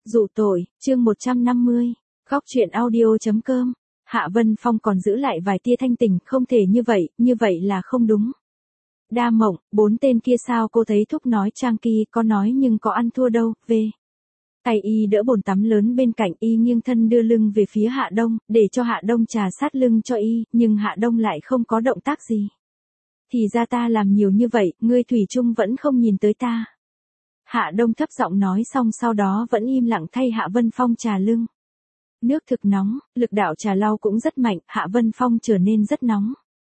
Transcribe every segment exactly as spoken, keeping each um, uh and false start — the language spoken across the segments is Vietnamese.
Dụ tội, chương một trăm năm mươi, Góc truyện audio.com, Hạ Vân Phong còn giữ lại vài tia thanh tỉnh, không thể như vậy, như vậy là không đúng. Đa Mộng, bốn tên kia sao cô thấy thúc nói Trang Kỳ có nói nhưng có ăn thua đâu, về. Tay y đỡ bồn tắm lớn bên cạnh y nghiêng thân đưa lưng về phía Hạ Đông, để cho Hạ Đông trà sát lưng cho y, nhưng Hạ Đông lại không có động tác gì. Thì ra ta làm nhiều như vậy, ngươi thủy chung vẫn không nhìn tới ta. Hạ Đông thấp giọng nói xong sau đó vẫn im lặng thay Hạ Vân Phong trà lưng. Nước thực nóng, lực đạo trà lau cũng rất mạnh, Hạ Vân Phong trở nên rất nóng.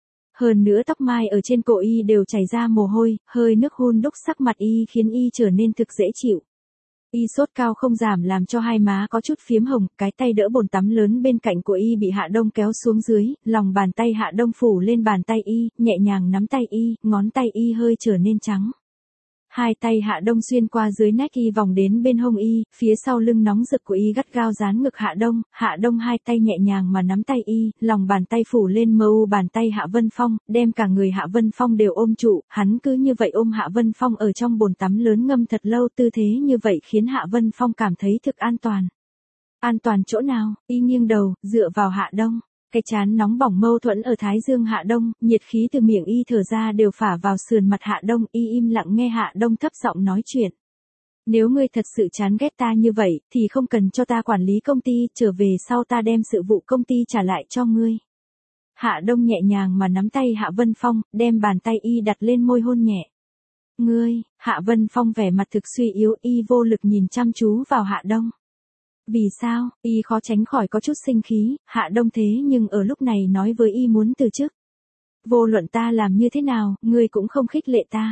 Hơn nữa tóc mai ở trên cổ y đều chảy ra mồ hôi, hơi nước hun đúc sắc mặt y khiến y trở nên thực dễ chịu. Y sốt cao không giảm làm cho hai má có chút phiếm hồng, cái tay đỡ bồn tắm lớn bên cạnh của y bị Hạ Đông kéo xuống dưới, lòng bàn tay Hạ Đông phủ lên bàn tay y, nhẹ nhàng nắm tay y, ngón tay y hơi trở nên trắng. Hai tay Hạ Đông xuyên qua dưới nách y vòng đến bên hông y, phía sau lưng nóng rực của y gắt gao dán ngực Hạ Đông, Hạ Đông hai tay nhẹ nhàng mà nắm tay y, lòng bàn tay phủ lên mờ u bàn tay Hạ Vân Phong, đem cả người Hạ Vân Phong đều ôm trụ, hắn cứ như vậy ôm Hạ Vân Phong ở trong bồn tắm lớn ngâm thật lâu, tư thế như vậy khiến Hạ Vân Phong cảm thấy thực an toàn. An toàn chỗ nào? Y nghiêng đầu, dựa vào Hạ Đông. Cái chán nóng bỏng mâu thuẫn ở thái dương Hạ Đông, nhiệt khí từ miệng y thở ra đều phả vào sườn mặt Hạ Đông, y im lặng nghe Hạ Đông thấp giọng nói chuyện. Nếu ngươi thật sự chán ghét ta như vậy, thì không cần cho ta quản lý công ty, trở về sau ta đem sự vụ công ty trả lại cho ngươi. Hạ Đông nhẹ nhàng mà nắm tay Hạ Vân Phong, đem bàn tay y đặt lên môi hôn nhẹ. Ngươi, Hạ Vân Phong vẻ mặt thực suy yếu, y vô lực nhìn chăm chú vào Hạ Đông. Vì sao? Y khó tránh khỏi có chút sinh khí, Hạ Đông thế nhưng ở lúc này nói với y muốn từ chức. Vô luận ta làm như thế nào, ngươi cũng không khích lệ ta.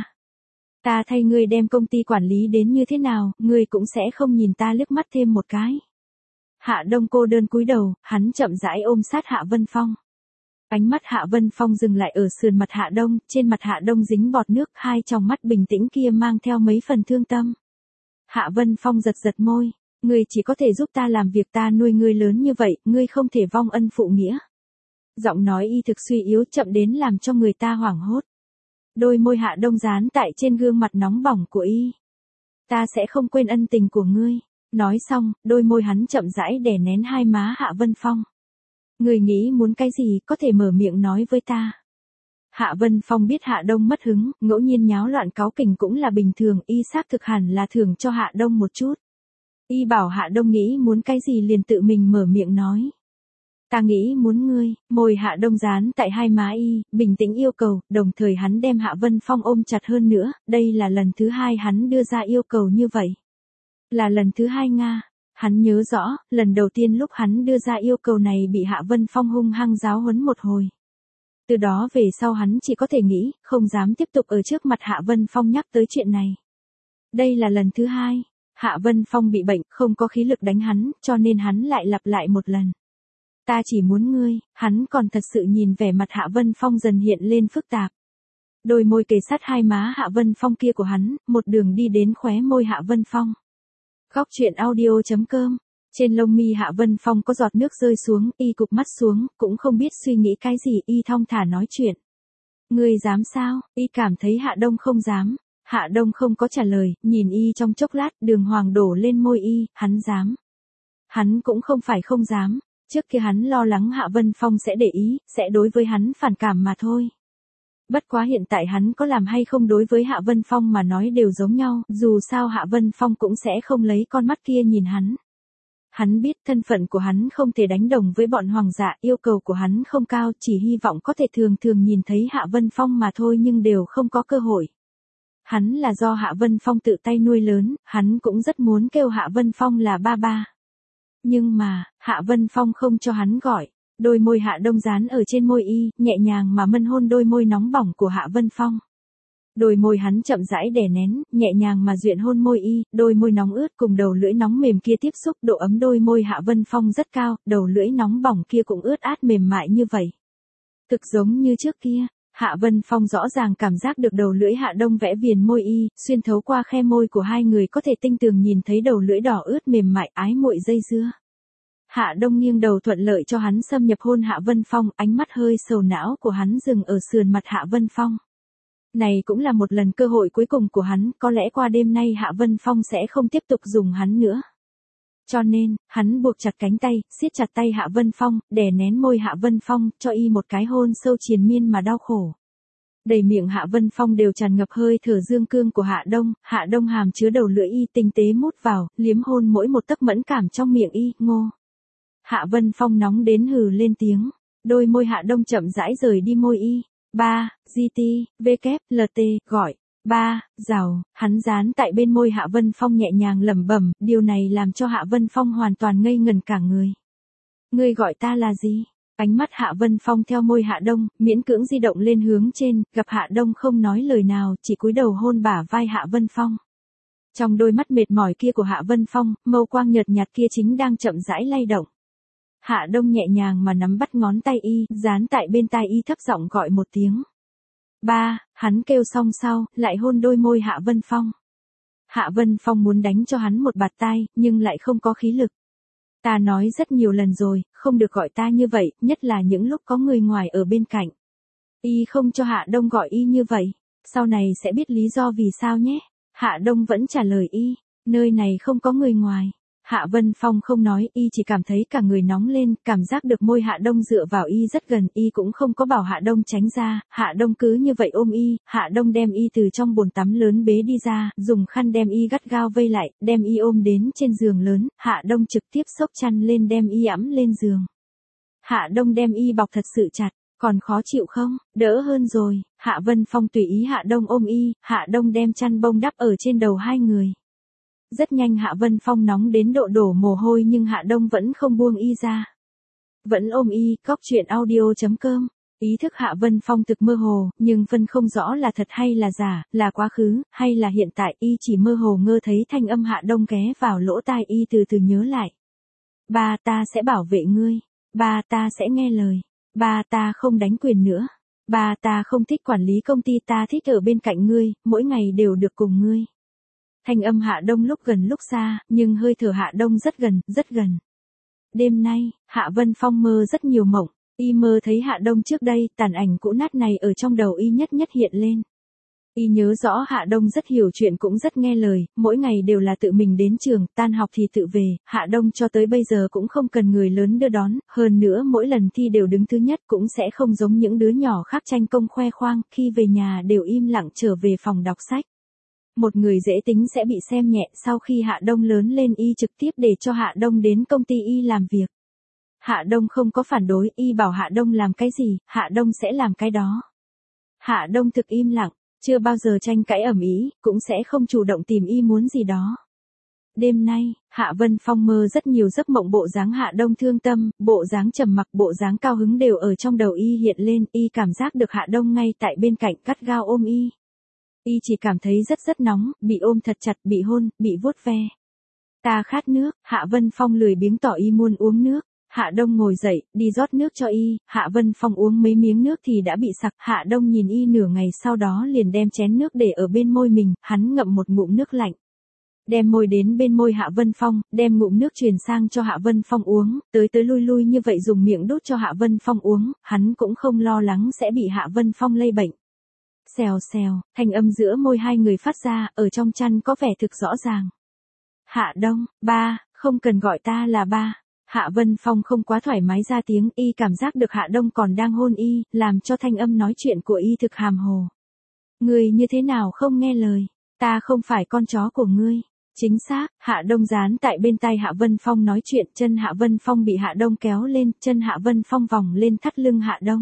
Ta thay ngươi đem công ty quản lý đến như thế nào, ngươi cũng sẽ không nhìn ta liếc mắt thêm một cái. Hạ Đông cô đơn cúi đầu, hắn chậm rãi ôm sát Hạ Vân Phong. Ánh mắt Hạ Vân Phong dừng lại ở sườn mặt Hạ Đông, trên mặt Hạ Đông dính bọt nước, hai tròng mắt bình tĩnh kia mang theo mấy phần thương tâm. Hạ Vân Phong giật giật môi. Ngươi chỉ có thể giúp ta làm việc, ta nuôi ngươi lớn như vậy, ngươi không thể vong ân phụ nghĩa. Giọng nói y thực suy yếu chậm đến làm cho người ta hoảng hốt. Đôi môi Hạ Đông dán tại trên gương mặt nóng bỏng của y. Ta sẽ không quên ân tình của ngươi. Nói xong, đôi môi hắn chậm rãi đè nén hai má Hạ Vân Phong. Ngươi nghĩ muốn cái gì có thể mở miệng nói với ta. Hạ Vân Phong biết Hạ Đông mất hứng, ngẫu nhiên nháo loạn cáu kỉnh cũng là bình thường, y xác thực hẳn là thưởng cho Hạ Đông một chút. Y bảo Hạ Đông nghĩ muốn cái gì liền tự mình mở miệng nói. Ta nghĩ muốn ngươi, môi Hạ Đông dán tại hai má y, bình tĩnh yêu cầu, đồng thời hắn đem Hạ Vân Phong ôm chặt hơn nữa, đây là lần thứ hai hắn đưa ra yêu cầu như vậy. Là lần thứ hai Nga, hắn nhớ rõ, lần đầu tiên lúc hắn đưa ra yêu cầu này bị Hạ Vân Phong hung hăng giáo huấn một hồi. Từ đó về sau hắn chỉ có thể nghĩ, không dám tiếp tục ở trước mặt Hạ Vân Phong nhắc tới chuyện này. Đây là lần thứ hai. Hạ Vân Phong bị bệnh, không có khí lực đánh hắn, cho nên hắn lại lặp lại một lần. Ta chỉ muốn ngươi, hắn còn thật sự nhìn vẻ mặt Hạ Vân Phong dần hiện lên phức tạp. Đôi môi kề sát hai má Hạ Vân Phong kia của hắn, một đường đi đến khóe môi Hạ Vân Phong. Góc truyện audio.com, trên lông mi Hạ Vân Phong có giọt nước rơi xuống, y cụp mắt xuống, cũng không biết suy nghĩ cái gì, y thong thả nói chuyện. Ngươi dám sao? Y cảm thấy Hạ Đông không dám. Hạ Đông không có trả lời, nhìn y trong chốc lát, đường hoàng đổ lên môi y, hắn dám. Hắn cũng không phải không dám, trước kia hắn lo lắng Hạ Vân Phong sẽ để ý, sẽ đối với hắn phản cảm mà thôi. Bất quá hiện tại hắn có làm hay không đối với Hạ Vân Phong mà nói đều giống nhau, dù sao Hạ Vân Phong cũng sẽ không lấy con mắt kia nhìn hắn. Hắn biết thân phận của hắn không thể đánh đồng với bọn hoàng dạ, yêu cầu của hắn không cao, chỉ hy vọng có thể thường thường nhìn thấy Hạ Vân Phong mà thôi nhưng đều không có cơ hội. Hắn là do Hạ Vân Phong tự tay nuôi lớn, hắn cũng rất muốn kêu Hạ Vân Phong là ba ba. Nhưng mà, Hạ Vân Phong không cho hắn gọi. Đôi môi Hạ Đông dán ở trên môi y, nhẹ nhàng mà mân hôn đôi môi nóng bỏng của Hạ Vân Phong. Đôi môi hắn chậm rãi đè nén, nhẹ nhàng mà duyện hôn môi y, đôi môi nóng ướt cùng đầu lưỡi nóng mềm kia tiếp xúc, độ ấm đôi môi Hạ Vân Phong rất cao, đầu lưỡi nóng bỏng kia cũng ướt át mềm mại như vậy. Thực giống như trước kia. Hạ Vân Phong rõ ràng cảm giác được đầu lưỡi Hạ Đông vẽ viền môi y, xuyên thấu qua khe môi của hai người có thể tinh tường nhìn thấy đầu lưỡi đỏ ướt mềm mại ái muội dây dưa. Hạ Đông nghiêng đầu thuận lợi cho hắn xâm nhập hôn Hạ Vân Phong, ánh mắt hơi sầu não của hắn dừng ở sườn mặt Hạ Vân Phong. Này cũng là một lần cơ hội cuối cùng của hắn, có lẽ qua đêm nay Hạ Vân Phong sẽ không tiếp tục dùng hắn nữa. Cho nên, hắn buộc chặt cánh tay, siết chặt tay Hạ Vân Phong, đè nén môi Hạ Vân Phong, cho y một cái hôn sâu triền miên mà đau khổ. Đầy miệng Hạ Vân Phong đều tràn ngập hơi thở dương cương của Hạ Đông, Hạ Đông hàm chứa đầu lưỡi y tinh tế mút vào, liếm hôn mỗi một tấc mẫn cảm trong miệng y, ngô. Hạ Vân Phong nóng đến hừ lên tiếng, đôi môi Hạ Đông chậm rãi rời đi môi y. Ba, giê tê, vê kép, lờ tê, gọi. Ba, rào, hắn dán tại bên môi Hạ Vân Phong nhẹ nhàng lẩm bẩm, điều này làm cho Hạ Vân Phong hoàn toàn ngây ngần cả người. Ngươi gọi ta là gì? Ánh mắt Hạ Vân Phong theo môi Hạ Đông, miễn cưỡng di động lên hướng trên, gặp Hạ Đông không nói lời nào, chỉ cúi đầu hôn bả vai Hạ Vân Phong. Trong đôi mắt mệt mỏi kia của Hạ Vân Phong, mâu quang nhợt nhạt kia chính đang chậm rãi lay động. Hạ Đông nhẹ nhàng mà nắm bắt ngón tay y, dán tại bên tai y thấp giọng gọi một tiếng. Ba, hắn kêu xong sau, lại hôn đôi môi Hạ Vân Phong. Hạ Vân Phong muốn đánh cho hắn một bạt tai, nhưng lại không có khí lực. Ta nói rất nhiều lần rồi, không được gọi ta như vậy, nhất là những lúc có người ngoài ở bên cạnh. Y không cho Hạ Đông gọi y như vậy, sau này sẽ biết lý do vì sao nhé. Hạ Đông vẫn trả lời y, nơi này không có người ngoài. Hạ Vân Phong không nói, y chỉ cảm thấy cả người nóng lên, cảm giác được môi Hạ Đông dựa vào y rất gần, y cũng không có bảo Hạ Đông tránh ra, Hạ Đông cứ như vậy ôm y, Hạ Đông đem y từ trong bồn tắm lớn bế đi ra, dùng khăn đem y gắt gao vây lại, đem y ôm đến trên giường lớn, Hạ Đông trực tiếp xốc chăn lên đem y ẵm lên giường. Hạ Đông đem y bọc thật sự chặt, còn khó chịu không? Đỡ hơn rồi, Hạ Vân Phong tùy ý Hạ Đông ôm y, Hạ Đông đem chăn bông đắp ở trên đầu hai người. Rất nhanh Hạ Vân Phong nóng đến độ đổ mồ hôi nhưng Hạ Đông vẫn không buông y ra. Vẫn ôm y, cóc truyện audio chấm com. Ý thức Hạ Vân Phong thực mơ hồ, nhưng phân không rõ là thật hay là giả, là quá khứ, hay là hiện tại, y chỉ mơ hồ ngơ thấy thanh âm Hạ Đông ghé vào lỗ tai y từ từ nhớ lại. Ba ta sẽ bảo vệ ngươi. Ba ta sẽ nghe lời. Ba ta không đánh quyền nữa. Ba ta không thích quản lý công ty, ta thích ở bên cạnh ngươi, mỗi ngày đều được cùng ngươi. Thanh âm Hạ Đông lúc gần lúc xa, nhưng hơi thở Hạ Đông rất gần, rất gần. Đêm nay, Hạ Vân Phong mơ rất nhiều mộng, y mơ thấy Hạ Đông trước đây, tàn ảnh cũ nát này ở trong đầu y nhất nhất hiện lên. Y nhớ rõ Hạ Đông rất hiểu chuyện cũng rất nghe lời, mỗi ngày đều là tự mình đến trường, tan học thì tự về, Hạ Đông cho tới bây giờ cũng không cần người lớn đưa đón, hơn nữa mỗi lần thi đều đứng thứ nhất cũng sẽ không giống những đứa nhỏ khác tranh công khoe khoang, khi về nhà đều im lặng trở về phòng đọc sách. Một người dễ tính sẽ bị xem nhẹ, sau khi Hạ Đông lớn lên y trực tiếp để cho Hạ Đông đến công ty y làm việc. Hạ Đông không có phản đối, y bảo Hạ Đông làm cái gì, Hạ Đông sẽ làm cái đó. Hạ Đông thực im lặng, chưa bao giờ tranh cãi ầm ĩ, cũng sẽ không chủ động tìm y muốn gì đó. Đêm nay, Hạ Vân Phong mơ rất nhiều giấc mộng, bộ dáng Hạ Đông thương tâm, bộ dáng trầm mặc, bộ dáng cao hứng đều ở trong đầu y hiện lên, y cảm giác được Hạ Đông ngay tại bên cạnh gắt gao ôm y. Y chỉ cảm thấy rất rất nóng, bị ôm thật chặt, bị hôn, bị vuốt ve. Ta khát nước, Hạ Vân Phong lười biếng tỏ y muốn uống nước. Hạ Đông ngồi dậy, đi rót nước cho y, Hạ Vân Phong uống mấy miếng nước thì đã bị sặc, Hạ Đông nhìn y nửa ngày sau đó liền đem chén nước để ở bên môi mình, hắn ngậm một ngụm nước lạnh. Đem môi đến bên môi Hạ Vân Phong, đem ngụm nước truyền sang cho Hạ Vân Phong uống, tới tới lui lui như vậy dùng miệng đút cho Hạ Vân Phong uống, hắn cũng không lo lắng sẽ bị Hạ Vân Phong lây bệnh. Xèo xèo, thanh âm giữa môi hai người phát ra, ở trong chăn có vẻ thực rõ ràng. Hạ Đông, ba, không cần gọi ta là ba. Hạ Vân Phong không quá thoải mái ra tiếng, y cảm giác được Hạ Đông còn đang hôn y, làm cho thanh âm nói chuyện của y thực hàm hồ. Ngươi như thế nào không nghe lời, ta không phải con chó của ngươi. Chính xác, Hạ Đông dán tại bên tai Hạ Vân Phong nói chuyện, chân Hạ Vân Phong bị Hạ Đông kéo lên, chân Hạ Vân Phong vòng lên thắt lưng Hạ Đông.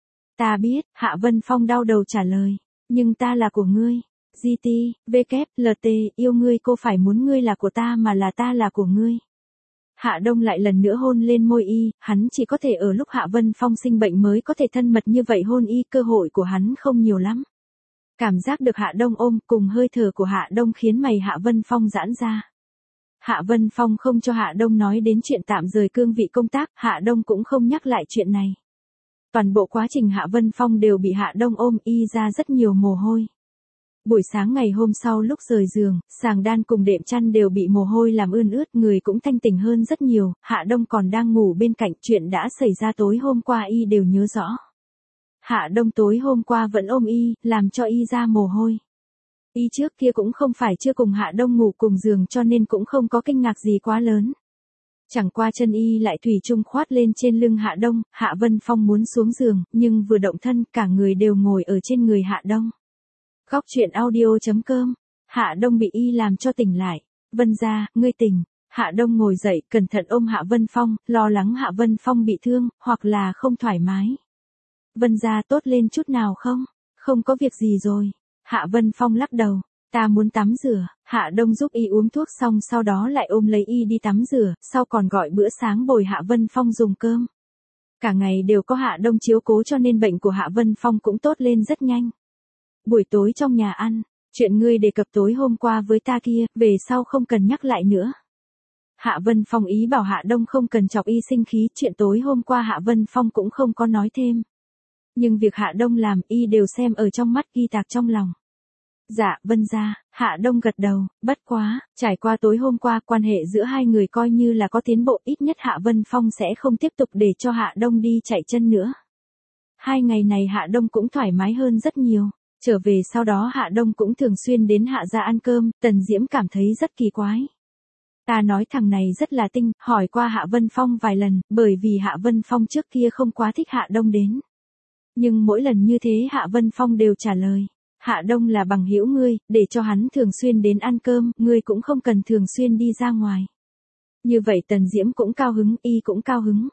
Ta biết, Hạ Vân Phong đau đầu trả lời, nhưng ta là của ngươi. giê tê, vê kép, lờ tê, yêu ngươi, cô phải muốn ngươi là của ta mà là ta là của ngươi. Hạ Đông lại lần nữa hôn lên môi y, hắn chỉ có thể ở lúc Hạ Vân Phong sinh bệnh mới có thể thân mật như vậy hôn y, cơ hội của hắn không nhiều lắm. Cảm giác được Hạ Đông ôm cùng hơi thở của Hạ Đông khiến mày Hạ Vân Phong giãn ra. Hạ Vân Phong không cho Hạ Đông nói đến chuyện tạm rời cương vị công tác, Hạ Đông cũng không nhắc lại chuyện này. Toàn bộ quá trình Hạ Vân Phong đều bị Hạ Đông ôm y ra rất nhiều mồ hôi. Buổi sáng ngày hôm sau lúc rời giường, sàng đan cùng đệm chăn đều bị mồ hôi làm ươn ướt, người cũng thanh tỉnh hơn rất nhiều, Hạ Đông còn đang ngủ bên cạnh, chuyện đã xảy ra tối hôm qua y đều nhớ rõ. Hạ Đông tối hôm qua vẫn ôm y, làm cho y ra mồ hôi. Y trước kia cũng không phải chưa cùng Hạ Đông ngủ cùng giường cho nên cũng không có kinh ngạc gì quá lớn. Chẳng qua chân y lại thủy chung khoát lên trên lưng Hạ Đông, Hạ Vân Phong muốn xuống giường, nhưng vừa động thân cả người đều ngồi ở trên người Hạ Đông. Góc truyện audio.com, Hạ Đông bị y làm cho tỉnh lại. Vân gia, ngươi tỉnh. Hạ Đông ngồi dậy, cẩn thận ôm Hạ Vân Phong, lo lắng Hạ Vân Phong bị thương, hoặc là không thoải mái. Vân gia tốt lên chút nào không? Không có việc gì rồi. Hạ Vân Phong lắc đầu. Ta muốn tắm rửa. Hạ Đông giúp y uống thuốc xong sau đó lại ôm lấy y đi tắm rửa, sau còn gọi bữa sáng bồi Hạ Vân Phong dùng cơm. Cả ngày đều có Hạ Đông chiếu cố cho nên bệnh của Hạ Vân Phong cũng tốt lên rất nhanh. Buổi tối trong nhà ăn, chuyện ngươi đề cập tối hôm qua với ta kia, về sau không cần nhắc lại nữa. Hạ Vân Phong ý bảo Hạ Đông không cần chọc y sinh khí, chuyện tối hôm qua Hạ Vân Phong cũng không có nói thêm. Nhưng việc Hạ Đông làm y đều xem ở trong mắt, ghi tạc trong lòng. Dạ, Vân gia. Hạ Đông gật đầu, bất quá, trải qua tối hôm qua quan hệ giữa hai người coi như là có tiến bộ, ít nhất Hạ Vân Phong sẽ không tiếp tục để cho Hạ Đông đi chạy chân nữa. Hai ngày này Hạ Đông cũng thoải mái hơn rất nhiều, trở về sau đó Hạ Đông cũng thường xuyên đến Hạ gia ăn cơm, Tần Diễm cảm thấy rất kỳ quái. Ta nói thằng này rất là tinh, hỏi qua Hạ Vân Phong vài lần, bởi vì Hạ Vân Phong trước kia không quá thích Hạ Đông đến. Nhưng mỗi lần như thế Hạ Vân Phong đều trả lời. Hạ Đông là bằng hữu ngươi, để cho hắn thường xuyên đến ăn cơm, ngươi cũng không cần thường xuyên đi ra ngoài. Như vậy Tần Diễm cũng cao hứng, y cũng cao hứng.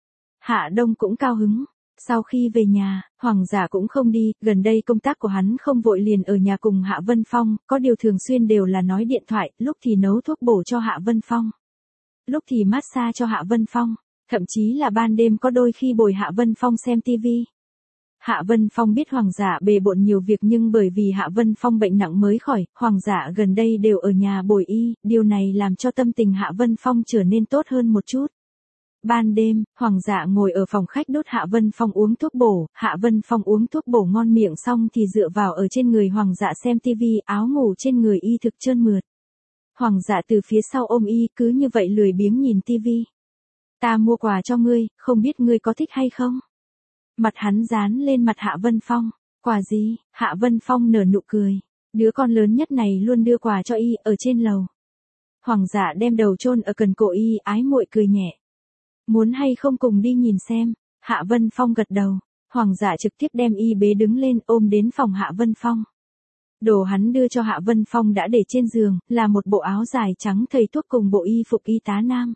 Hạ Đông cũng cao hứng. Sau khi về nhà, Hoàng giả cũng không đi, gần đây công tác của hắn không vội liền ở nhà cùng Hạ Vân Phong, có điều thường xuyên đều là nói điện thoại, lúc thì nấu thuốc bổ cho Hạ Vân Phong. Lúc thì massage cho Hạ Vân Phong, thậm chí là ban đêm có đôi khi bồi Hạ Vân Phong xem tivi. Hạ Vân Phong biết Hoàng giả bề bộn nhiều việc nhưng bởi vì Hạ Vân Phong bệnh nặng mới khỏi, Hoàng giả gần đây đều ở nhà bồi y, điều này làm cho tâm tình Hạ Vân Phong trở nên tốt hơn một chút. Ban đêm, Hoàng giả ngồi ở phòng khách đốt Hạ Vân Phong uống thuốc bổ, Hạ Vân Phong uống thuốc bổ ngon miệng xong thì dựa vào ở trên người Hoàng giả xem tivi, áo ngủ trên người y thực trơn mượt. Hoàng giả từ phía sau ôm y cứ như vậy lười biếng nhìn tivi. Ta mua quà cho ngươi, không biết ngươi có thích hay không? Mặt hắn dán lên mặt Hạ Vân Phong. Quà gì? Hạ Vân Phong nở nụ cười. Đứa con lớn nhất này luôn đưa quà cho y ở trên lầu. Hoàng giả đem đầu chôn ở cần cổ y, ái muội cười nhẹ. Muốn hay không cùng đi nhìn xem? Hạ Vân Phong gật đầu. Hoàng giả trực tiếp đem y bế đứng lên ôm đến phòng Hạ Vân Phong. Đồ hắn đưa cho Hạ Vân Phong đã để trên giường, là một bộ áo dài trắng thầy thuốc cùng bộ y phục y tá nam.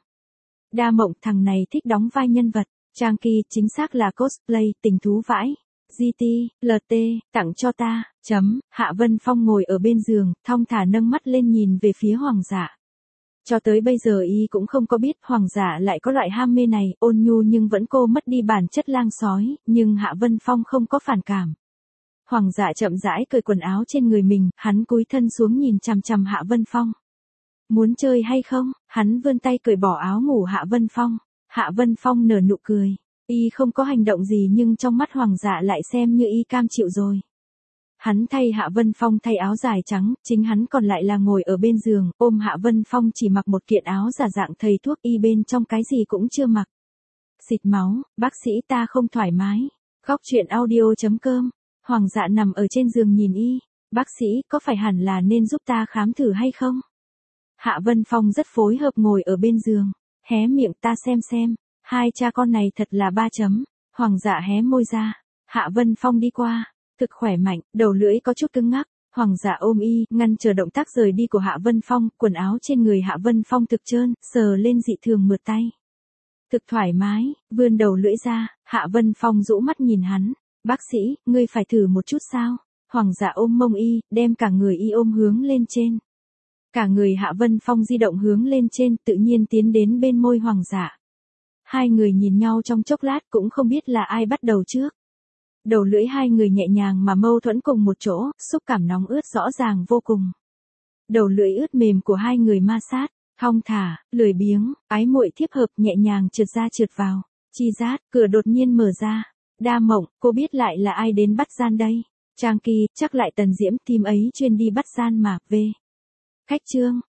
Đa Mộng, thằng này thích đóng vai nhân vật. Trang Kỳ, chính xác là cosplay, tình thú vãi. giê tê, lờ tê, tặng cho ta, chấm, Hạ Vân Phong ngồi ở bên giường, thong thả nâng mắt lên nhìn về phía Hoàng giả. Cho tới bây giờ y cũng không có biết Hoàng giả lại có loại ham mê này, ôn nhu nhưng vẫn cô mất đi bản chất lang sói, nhưng Hạ Vân Phong không có phản cảm. Hoàng giả chậm rãi cởi quần áo trên người mình, hắn cúi thân xuống nhìn chằm chằm Hạ Vân Phong. Muốn chơi hay không? Hắn vươn tay cởi bỏ áo ngủ Hạ Vân Phong. Hạ Vân Phong nở nụ cười. Y không có hành động gì nhưng trong mắt Hoàng giả lại xem như y cam chịu rồi. Hắn thay Hạ Vân Phong thay áo dài trắng, chính hắn còn lại là ngồi ở bên giường, ôm Hạ Vân Phong chỉ mặc một kiện áo giả dạng thầy thuốc, y bên trong cái gì cũng chưa mặc. Xịt máu, bác sĩ ta không thoải mái. Góc truyện audio.com. Hoàng giả nằm ở trên giường nhìn y. Bác sĩ, có phải hẳn là nên giúp ta khám thử hay không? Hạ Vân Phong rất phối hợp ngồi ở bên giường. Hé miệng, ta xem xem. Hai cha con này thật là ba chấm. Hoàng giả hé môi ra. Hạ Vân Phong đi qua. Thực khỏe mạnh, đầu lưỡi có chút cứng ngắc. Hoàng giả ôm y, ngăn chờ động tác rời đi của Hạ Vân Phong, quần áo trên người Hạ Vân Phong thực trơn, sờ lên dị thường mượt tay. Thực thoải mái, vươn đầu lưỡi ra, Hạ Vân Phong rũ mắt nhìn hắn. Bác sĩ, ngươi phải thử một chút sao? Hoàng giả ôm mông y, đem cả người y ôm hướng lên trên. Cả người Hạ Vân Phong di động hướng lên trên, tự nhiên tiến đến bên môi Hoàng giả. Hai người nhìn nhau trong chốc lát cũng không biết là ai bắt đầu trước. Đầu lưỡi hai người nhẹ nhàng mà mâu thuẫn cùng một chỗ, xúc cảm nóng ướt rõ ràng vô cùng. Đầu lưỡi ướt mềm của hai người ma sát, thong thả, lười biếng, ái muội thiếp hợp nhẹ nhàng trượt ra trượt vào. Chi rát, cửa đột nhiên mở ra. Đa Mộng, cô biết lại là ai đến bắt gian đây? Trang Kỳ, chắc lại Tần Diễm, team ấy chuyên đi bắt gian mà, về. Khách trương,